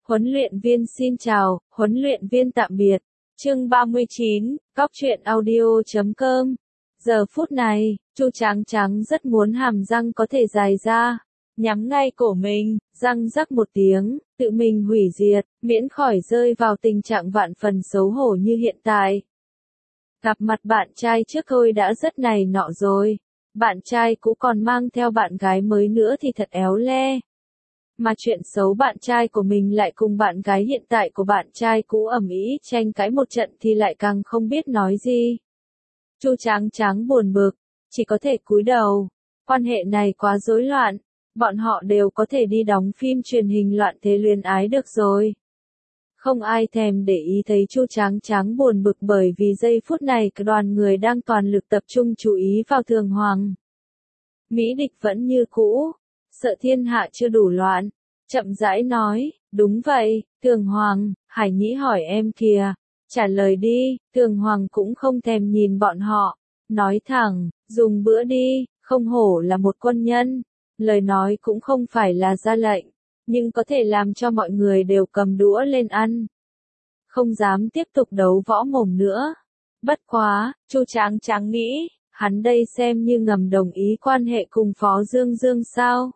Huấn luyện viên xin chào, huấn luyện viên tạm biệt. Chương 39, Cóc truyện audio.com. Giờ phút này, Chu Tráng Tráng rất muốn hàm răng có thể dài ra, nhắm ngay cổ mình, răng rắc một tiếng, tự mình hủy diệt, miễn khỏi rơi vào tình trạng vạn phần xấu hổ như hiện tại. Gặp mặt bạn trai trước thôi đã rất này nọ rồi, bạn trai cũ còn mang theo bạn gái mới nữa thì thật éo le. Mà chuyện xấu bạn trai của mình lại cùng bạn gái hiện tại của bạn trai cũ ầm ĩ tranh cãi một trận thì lại càng không biết nói gì. Chu Tráng Tráng buồn bực, chỉ có thể cúi đầu. Quan hệ này quá rối loạn, bọn họ đều có thể đi đóng phim truyền hình loạn thế luyến ái được rồi. Không ai thèm để ý thấy Chu Tráng Tráng buồn bực bởi vì giây phút này cả đoàn người đang toàn lực tập trung chú ý vào Thường Hoàng. Mỹ Địch vẫn như cũ, sợ thiên hạ chưa đủ loạn, chậm rãi nói, đúng vậy, Thường Hoàng, Hải Nhĩ hỏi em kìa, trả lời đi. Thường Hoàng cũng không thèm nhìn bọn họ, nói thẳng, dùng bữa đi, không hổ là một quân nhân, lời nói cũng không phải là ra lệnh, nhưng có thể làm cho mọi người đều cầm đũa lên ăn. Không dám tiếp tục đấu võ mồm nữa. Bất quá, Chu Tráng Tráng nghĩ, hắn đây xem như ngầm đồng ý quan hệ cùng Phó Dương Dương sao?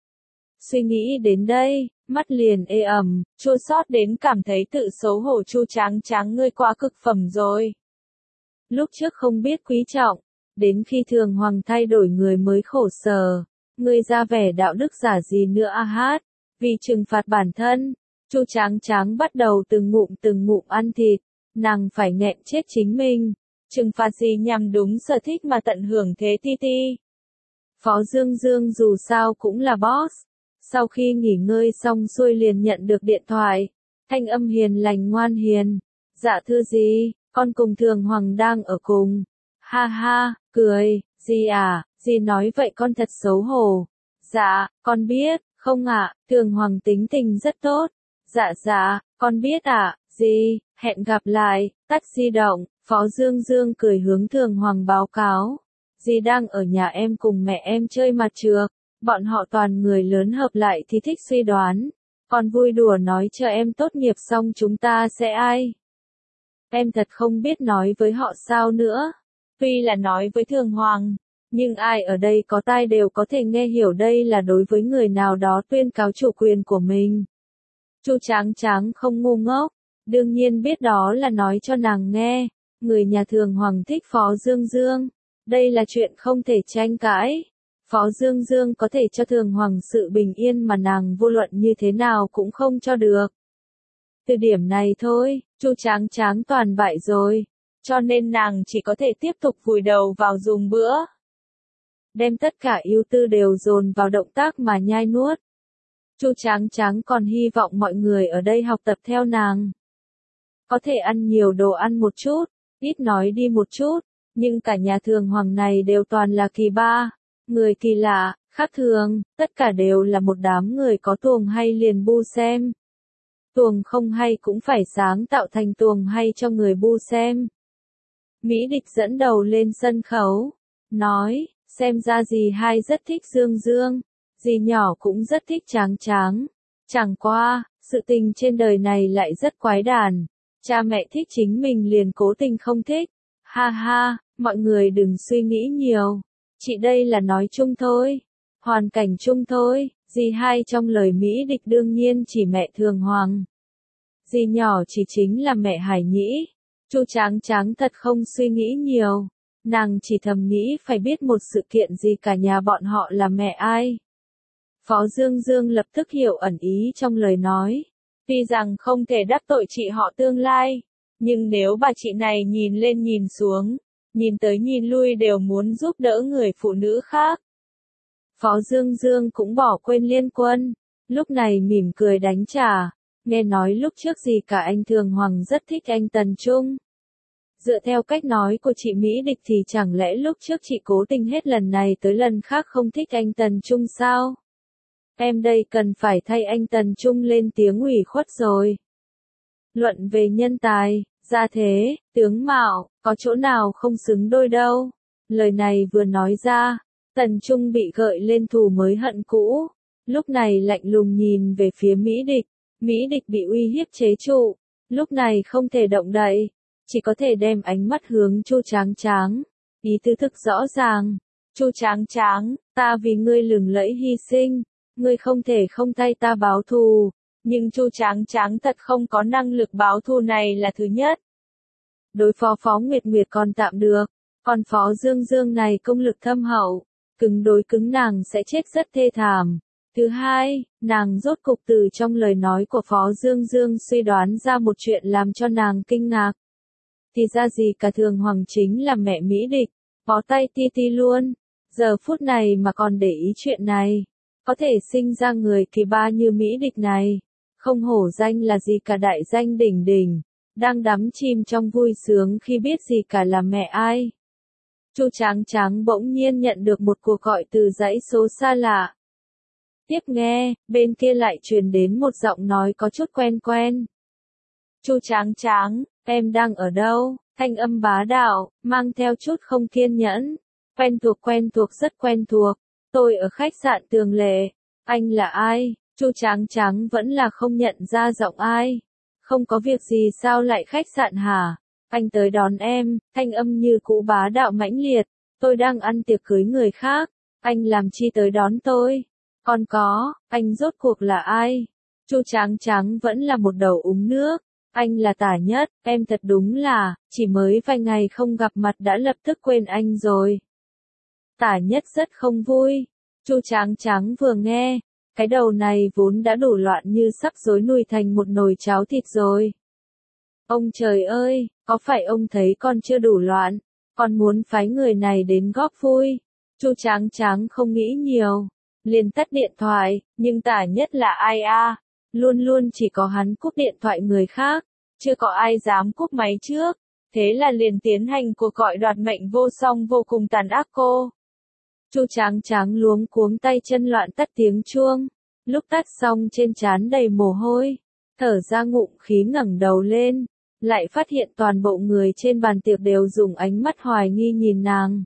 Suy nghĩ đến đây, mắt liền ê ẩm, chua xót đến cảm thấy tự xấu hổ. Chu Tráng Tráng ngươi quá cực phẩm rồi. Lúc trước không biết quý trọng, đến khi Thường Hoàng thay đổi người mới khổ sở, ngươi ra vẻ đạo đức giả gì nữa a hát, vì trừng phạt bản thân, Chu Tráng Tráng bắt đầu từng ngụm ăn thịt, nàng phải nghẹn chết chính mình, trừng phạt gì nhằm đúng sở thích mà tận hưởng thế ti ti. Phó Dương Dương dù sao cũng là boss. Sau khi nghỉ ngơi xong xuôi liền nhận được điện thoại, thanh âm hiền lành ngoan hiền. Dạ thưa dì, con cùng Thường Hoàng đang ở cùng. Ha ha, cười, dì à, dì nói vậy con thật xấu hổ. Dạ, con biết, không ạ, Thường Hoàng tính tình rất tốt. Dạ, con biết ạ, dì, hẹn gặp lại, tắt di động, Phó Dương Dương cười hướng Thường Hoàng báo cáo. Dì đang ở nhà em cùng mẹ em chơi mặt trược. Bọn họ toàn người lớn hợp lại thì thích suy đoán. Còn vui đùa nói chờ em tốt nghiệp xong chúng ta sẽ ai. Em thật không biết nói với họ sao nữa. Tuy là nói với Thường Hoàng, nhưng ai ở đây có tai đều có thể nghe hiểu đây là đối với người nào đó tuyên cáo chủ quyền của mình. Chu Tráng Tráng không ngu ngốc, đương nhiên biết đó là nói cho nàng nghe. Người nhà Thường Hoàng thích Phó Dương Dương. Đây là chuyện không thể tranh cãi. Phó Dương Dương có thể cho Thường Hoàng sự bình yên mà nàng vô luận như thế nào cũng không cho được. Từ điểm này thôi, Chu Tráng Tráng toàn bại rồi, cho nên nàng chỉ có thể tiếp tục vùi đầu vào dùng bữa. Đem tất cả ưu tư đều dồn vào động tác mà nhai nuốt. Chu Tráng Tráng còn hy vọng mọi người ở đây học tập theo nàng. Có thể ăn nhiều đồ ăn một chút, ít nói đi một chút, nhưng cả nhà Thường Hoàng này đều toàn là kỳ ba. Người kỳ lạ, khác thường, tất cả đều là một đám người có tuồng hay liền bu xem. Tuồng không hay cũng phải sáng tạo thành tuồng hay cho người bu xem. Mỹ Địch dẫn đầu lên sân khấu, nói, xem ra dì hai rất thích Dương Dương, dì nhỏ cũng rất thích Tráng Tráng. Chẳng qua, sự tình trên đời này lại rất quái đản, cha mẹ thích chính mình liền cố tình không thích. Ha ha, mọi người đừng suy nghĩ nhiều. Chị đây là nói chung thôi, hoàn cảnh chung thôi, dì hai trong lời Mỹ Địch đương nhiên chỉ mẹ Thường Hoàng. Dì nhỏ chỉ chính là mẹ Hải Nhĩ. Chu Tráng Tráng thật không suy nghĩ nhiều, nàng chỉ thầm nghĩ phải biết một sự kiện gì cả nhà bọn họ là mẹ ai. Phó Dương Dương lập tức hiểu ẩn ý trong lời nói. Tuy rằng không thể đắc tội chị họ tương lai, nhưng nếu bà chị này nhìn lên nhìn xuống, nhìn tới nhìn lui đều muốn giúp đỡ người phụ nữ khác. Phó Dương Dương cũng bỏ quên Liên Quân, lúc này mỉm cười đánh trả, nghe nói lúc trước gì cả anh Thường Hoàng rất thích anh Tần Trung. Dựa theo cách nói của chị Mỹ Địch thì chẳng lẽ lúc trước chị cố tình hết lần này tới lần khác không thích anh Tần Trung sao? Em đây cần phải thay anh Tần Trung lên tiếng ủy khuất rồi. Luận về nhân tài, gia thế, tướng mạo, có chỗ nào không xứng đôi đâu. Lời này vừa nói ra, Tần Trung bị gợi lên thù mới hận cũ. Lúc này lạnh lùng nhìn về phía Mỹ Địch, Mỹ Địch bị uy hiếp chế trụ, lúc này không thể động đậy, chỉ có thể đem ánh mắt hướng Chu Tráng Tráng, ý tứ thực rõ ràng. Chu Tráng Tráng, ta vì ngươi lừng lẫy hy sinh, ngươi không thể không thay ta báo thù, nhưng Chu Tráng Tráng thật không có năng lực báo thù này là thứ nhất. Đối phó Phó Nguyệt Nguyệt còn tạm được, còn Phó Dương Dương này công lực thâm hậu, cứng đối cứng nàng sẽ chết rất thê thảm. Thứ hai, nàng rốt cục từ trong lời nói của Phó Dương Dương suy đoán ra một chuyện làm cho nàng kinh ngạc. Thì ra gì cả Thường Hoàng chính là mẹ Mỹ Địch, bó tay ti ti luôn, giờ phút này mà còn để ý chuyện này, có thể sinh ra người kỳ ba như Mỹ Địch này, không hổ danh là gì cả đại danh đỉnh đỉnh, đang đắm chìm trong vui sướng khi biết gì cả là mẹ ai. Chu Tráng Tráng bỗng nhiên nhận được một cuộc gọi từ dãy số xa lạ. Tiếp nghe, bên kia lại truyền đến một giọng nói có chút quen quen. Chu Tráng Tráng, em đang ở đâu? Thanh âm bá đạo, mang theo chút không kiên nhẫn. Quen thuộc rất quen thuộc. Tôi ở khách sạn Tường Lệ. Anh là ai? Chu Tráng Tráng vẫn là không nhận ra giọng ai. Không có việc gì sao lại khách sạn hả? Anh tới đón em, thanh âm như cũ bá đạo mãnh liệt. Tôi đang ăn tiệc cưới người khác. Anh làm chi tới đón tôi? Còn có, anh rốt cuộc là ai? Chu Tráng Tráng vẫn là một đầu uống nước. Anh là Tả Nhất, em thật đúng là, chỉ mới vài ngày không gặp mặt đã lập tức quên anh rồi. Tả Nhất rất không vui. Chu Tráng Tráng vừa nghe, cái đầu này vốn đã đủ loạn như sắp rối nùi thành một nồi cháo thịt rồi. Ông trời ơi, có phải ông thấy con chưa đủ loạn, còn muốn phái người này đến góp vui? Chu Tráng Tráng không nghĩ nhiều, liền tắt điện thoại, nhưng Tả Nhất là ai a? Luôn luôn chỉ có hắn cúp điện thoại người khác, chưa có ai dám cúp máy trước, thế là liền tiến hành cuộc gọi đoạt mệnh vô song vô cùng tàn ác cô. Chu Tráng Tráng luống cuống tay chân loạn tắt tiếng chuông, lúc tắt xong trên trán đầy mồ hôi, thở ra ngụm khí ngẩng đầu lên, lại phát hiện toàn bộ người trên bàn tiệc đều dùng ánh mắt hoài nghi nhìn nàng.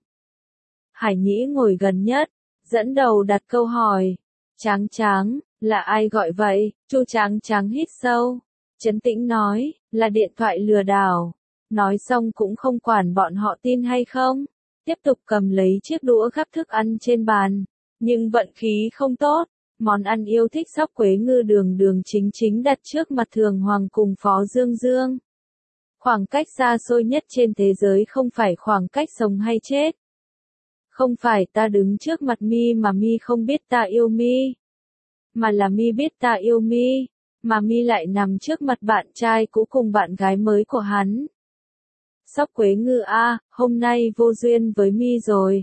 Hải Nhĩ ngồi gần nhất, dẫn đầu đặt câu hỏi, Tráng Tráng, là ai gọi vậy? Chu Tráng Tráng hít sâu, trấn tĩnh nói, là điện thoại lừa đảo. Nói xong cũng không quản bọn họ tin hay không, tiếp tục cầm lấy chiếc đũa gắp thức ăn trên bàn, nhưng vận khí không tốt, món ăn yêu thích sóc quế ngư đường đường chính chính đặt trước mặt Thường Hoàng cùng Phó Dương Dương. Khoảng cách xa xôi nhất trên thế giới không phải khoảng cách sống hay chết. Không phải ta đứng trước mặt mi mà mi không biết ta yêu mi, mà là mi biết ta yêu mi, mà mi lại nằm trước mặt bạn trai cũ cùng bạn gái mới của hắn. Sóc quế ngư a, hôm nay vô duyên với mi rồi.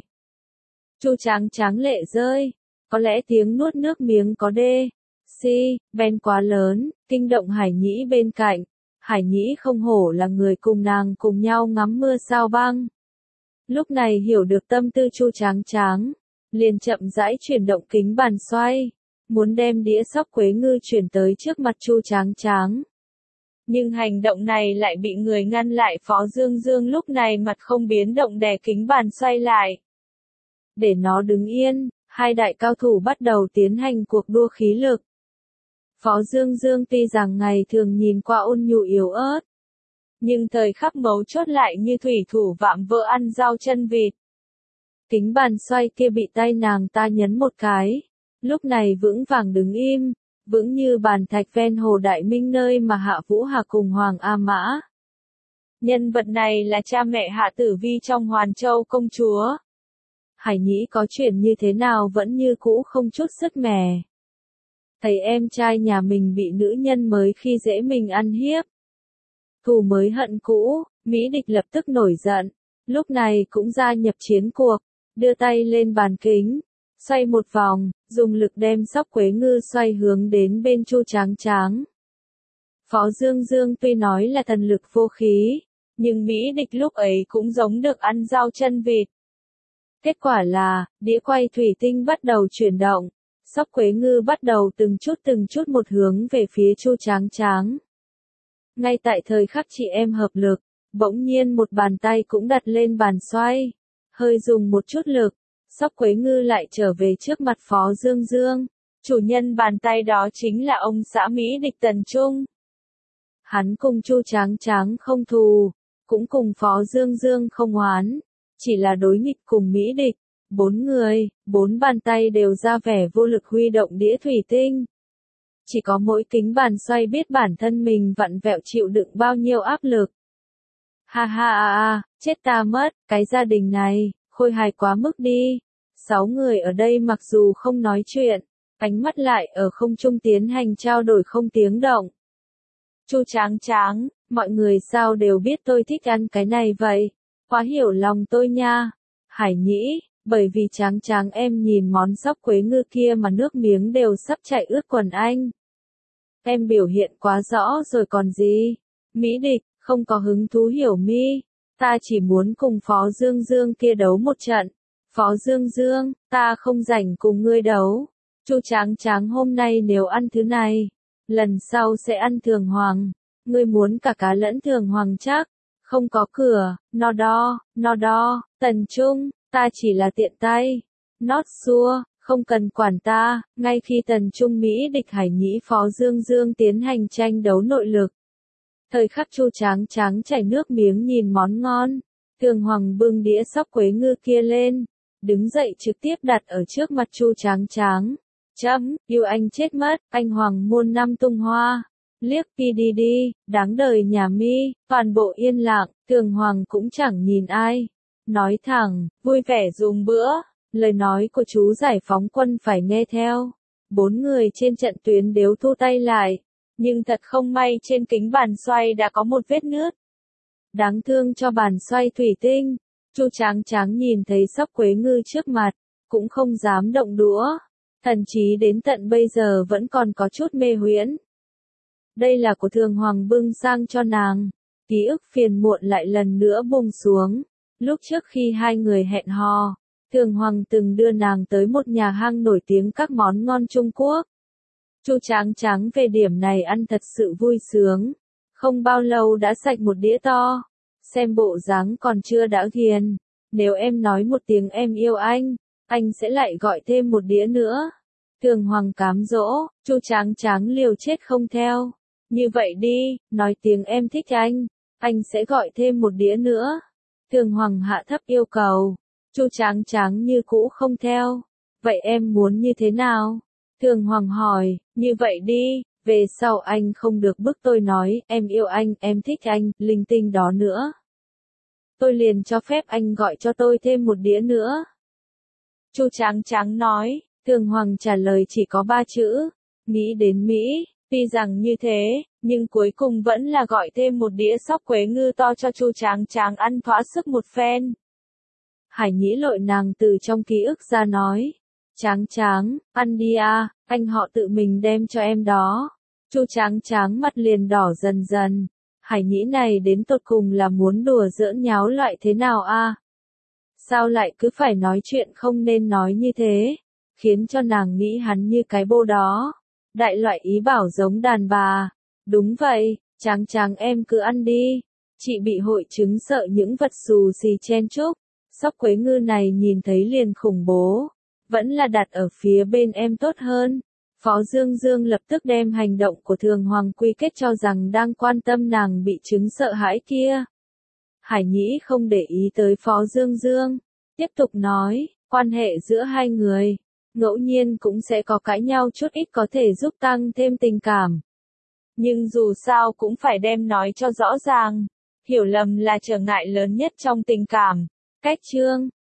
Chu Tráng Tráng lệ rơi, có lẽ tiếng nuốt nước miếng có đê, si, ben quá lớn, kinh động Hải Nhĩ bên cạnh. Hải Nhĩ không hổ là người cùng nàng cùng nhau ngắm mưa sao băng. Lúc này hiểu được tâm tư Chu Tráng Tráng, liền chậm rãi chuyển động kính bàn xoay, muốn đem đĩa sóc quế ngư chuyển tới trước mặt Chu Tráng Tráng. Nhưng hành động này lại bị người ngăn lại. Phó Dương Dương lúc này mặt không biến động đè kính bàn xoay lại. Để nó đứng yên, hai đại cao thủ bắt đầu tiến hành cuộc đua khí lực. Phó Dương Dương tuy rằng ngày thường nhìn qua ôn nhu yếu ớt, nhưng thời khắc mấu chốt lại như thủy thủ vạm vỡ ăn rau chân vịt. Kính bàn xoay kia bị tay nàng ta nhấn một cái, lúc này vững vàng đứng im, vững như bàn thạch ven hồ Đại Minh nơi mà Hạ Vũ Hà cùng Hoàng A Mã. Nhân vật này là cha mẹ Hạ Tử Vi trong Hoàn Châu công chúa. Hải Nhĩ có chuyện như thế nào vẫn như cũ không chút sức mẻ. Thấy em trai nhà mình bị nữ nhân mới khi dễ mình ăn hiếp. Thù mới hận cũ, Mỹ Địch lập tức nổi giận, lúc này cũng gia nhập chiến cuộc, đưa tay lên bàn kính, xoay một vòng, dùng lực đem sóc quế ngư xoay hướng đến bên Chu Tráng Tráng. Phó Dương Dương tuy nói là thần lực vô khí, nhưng Mỹ Địch lúc ấy cũng giống được ăn rau chân vịt. Kết quả là, đĩa quay thủy tinh bắt đầu chuyển động, sóc quế ngư bắt đầu từng chút một hướng về phía Chu Tráng Tráng. Ngay tại thời khắc chị em hợp lực, bỗng nhiên một bàn tay cũng đặt lên bàn xoay, hơi dùng một chút lực, sóc quế ngư lại trở về trước mặt Phó Dương Dương. Chủ nhân bàn tay đó chính là ông xã Mỹ địch Tần Trung. Hắn cùng Chu Tráng Tráng không thù, cũng cùng Phó Dương Dương không oán, chỉ là đối nghịch cùng Mỹ địch. 4 người, 4 bàn tay đều ra vẻ vô lực huy động đĩa thủy tinh. Chỉ có mỗi kính bàn xoay biết bản thân mình vặn vẹo chịu đựng bao nhiêu áp lực. Ha ha chết ta mất, cái gia đình này, khôi hài quá mức đi. 6 người ở đây mặc dù không nói chuyện, ánh mắt lại ở không trung tiến hành trao đổi không tiếng động. Chu Tráng Tráng, mọi người sao đều biết tôi thích ăn cái này vậy? Quá hiểu lòng tôi nha. Hải Nhĩ, bởi vì Tráng Tráng em nhìn món sóc quế ngư kia mà nước miếng đều sắp chảy ướt quần anh. Em biểu hiện quá rõ rồi còn gì. Mỹ địch, không có hứng thú hiểu mi. Ta chỉ muốn cùng Phó Dương Dương kia đấu một trận. Phó Dương Dương, ta không rảnh cùng ngươi đấu. Chu Tráng Tráng hôm nay nếu ăn thứ này, lần sau sẽ ăn thường hoàng. Ngươi muốn cả cá lẫn thường hoàng chắc. Không có cửa, no đo, Tần Trung, ta chỉ là tiện tay. Not sure, không cần quản ta. Ngay khi Tần Trung Mỹ địch Hải Nhĩ Phó Dương Dương tiến hành tranh đấu nội lực. Thời khắc Chu Tráng Tráng chảy nước miếng nhìn món ngon. Thường hoàng bưng đĩa sóc quế ngư kia lên, đứng dậy trực tiếp đặt ở trước mặt Chu Tráng Tráng. Chấm, yêu anh chết mất, anh hoàng muôn năm tung hoa. Liếc đi, đáng đời nhà mi, toàn bộ yên lặng, Thường hoàng cũng chẳng nhìn ai. Nói thẳng, vui vẻ dùng bữa, lời nói của chú giải phóng quân phải nghe theo. 4 người trên trận tuyến đều thu tay lại, nhưng thật không may trên kính bàn xoay đã có một vết nứt. Đáng thương cho bàn xoay thủy tinh, Chu Tráng Tráng nhìn thấy sóc quế ngư trước mặt, cũng không dám động đũa, thậm chí đến tận bây giờ vẫn còn có chút mê huyễn. Đây là của Thường hoàng bưng sang cho nàng, ký ức phiền muộn lại lần nữa bùng xuống. Lúc trước khi hai người hẹn hò, Thường hoàng từng đưa nàng tới một nhà hàng nổi tiếng các món ngon Trung Quốc. Chu Tráng Tráng về điểm này ăn thật sự vui sướng, không bao lâu đã sạch một đĩa to, xem bộ dáng còn chưa đã ghiền. Nếu em nói một tiếng em yêu anh sẽ lại gọi thêm một đĩa nữa. Thường hoàng cám dỗ, Chu Tráng Tráng liều chết không theo. Như vậy đi, nói tiếng em thích anh sẽ gọi thêm một đĩa nữa. Thường hoàng hạ thấp yêu cầu, Chu Tráng Tráng như cũ không theo. Vậy em muốn như thế nào? Thường hoàng hỏi, như vậy đi, về sau anh không được bức tôi nói, em yêu anh, em thích anh, linh tinh đó nữa. Tôi liền cho phép anh gọi cho tôi thêm một đĩa nữa. Chu Tráng Tráng nói, Thường hoàng trả lời chỉ có 3 chữ, nghĩ đến Mỹ. Tuy rằng như thế, nhưng cuối cùng vẫn là gọi thêm một đĩa sóc quế ngư to cho Chu Tráng Tráng ăn thỏa sức một phen. Hải Nhĩ lội nàng từ trong ký ức ra nói, Tráng Tráng, ăn đi à, anh họ tự mình đem cho em đó. Chu Tráng Tráng mặt liền đỏ dần dần, Hải Nhĩ này đến tột cùng là muốn đùa giỡn nháo loại thế nào à? Sao lại cứ phải nói chuyện không nên nói như thế, khiến cho nàng nghĩ hắn như cái bô đó. Đại loại ý bảo giống đàn bà. Đúng vậy, Tráng Tráng em cứ ăn đi. Chị bị hội chứng sợ những vật xù xì chen chúc. Sóc quế ngư này nhìn thấy liền khủng bố. Vẫn là đặt ở phía bên em tốt hơn. Phó Dương Dương lập tức đem hành động của Thường hoàng quy kết cho rằng đang quan tâm nàng bị chứng sợ hãi kia. Hải Nhĩ không để ý tới Phó Dương Dương. Tiếp tục nói, quan hệ giữa hai người. Ngẫu nhiên cũng sẽ có cãi nhau chút ít có thể giúp tăng thêm tình cảm. Nhưng dù sao cũng phải đem nói cho rõ ràng. Hiểu lầm là trở ngại lớn nhất trong tình cảm. Cách chương